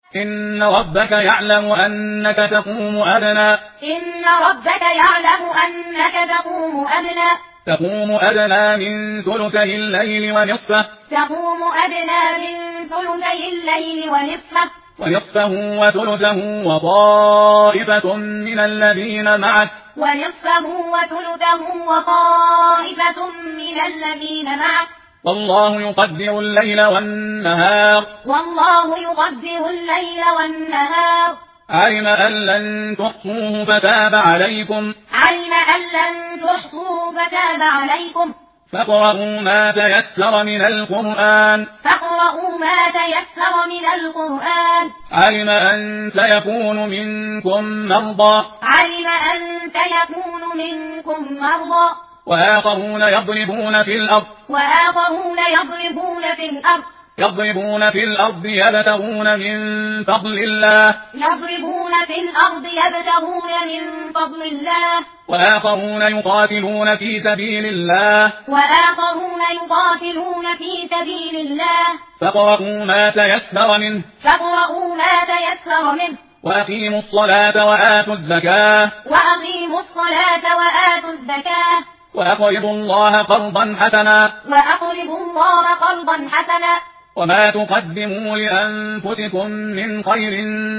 إن ربك يعلم أنك تقوم أدنى تقوم أدنى من ثلثي الليل ونصفه وثلثه وطائفة من الذين معك والله يقدر الليل والنهار علم أن لن تحصوه فتاب عليكم فاقرؤوا ما تيسر من القرآن علم أن سيكون منكم مرضى وآخرون يضربون في الأرض يبتغون من فضل الله وآخرون يقاتلون في سبيل الله فاقرؤوا ما تيسر منه وأقيموا الصلاة وآتوا الزكاة وأقرضوا الله قرضا حسنا وما تقدموا لأنفسكم من خير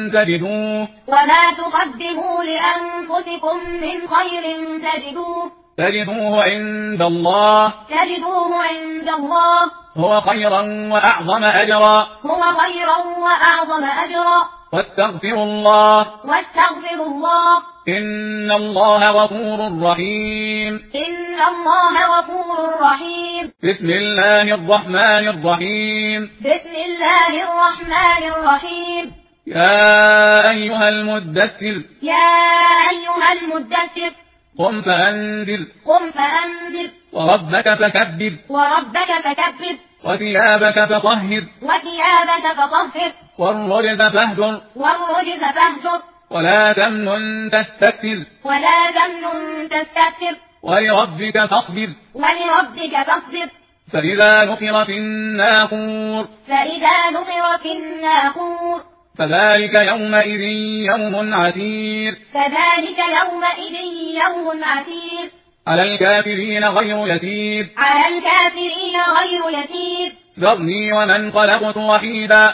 تجدوه عند الله هو خيرا وأعظم أجرا واستغفروا الله إن الله غفور رحيم بسم الله الرحمن الرحيم يا أيها المدثر قم فأنذر وربك فكبر وثيابك فطهر والرجز فاهجر ولا تمنن تستكثر ولربك فاصبر فإذا نقر في الناقور فذلك يومئذ يوم عسير على الكافرين غير يسير ذرني ومن خلقت وحيدا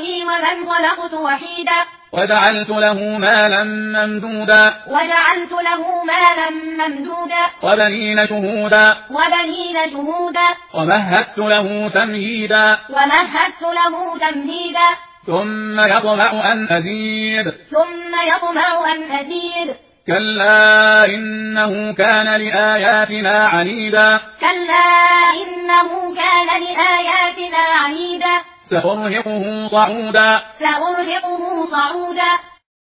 وجعلت له مالا ممدودا وبنين شهودا ومهدت له تمهيدا ثم يطمع أن أزيد كلا إنه كان لآياتنا عنيدا سأرهقه صعودا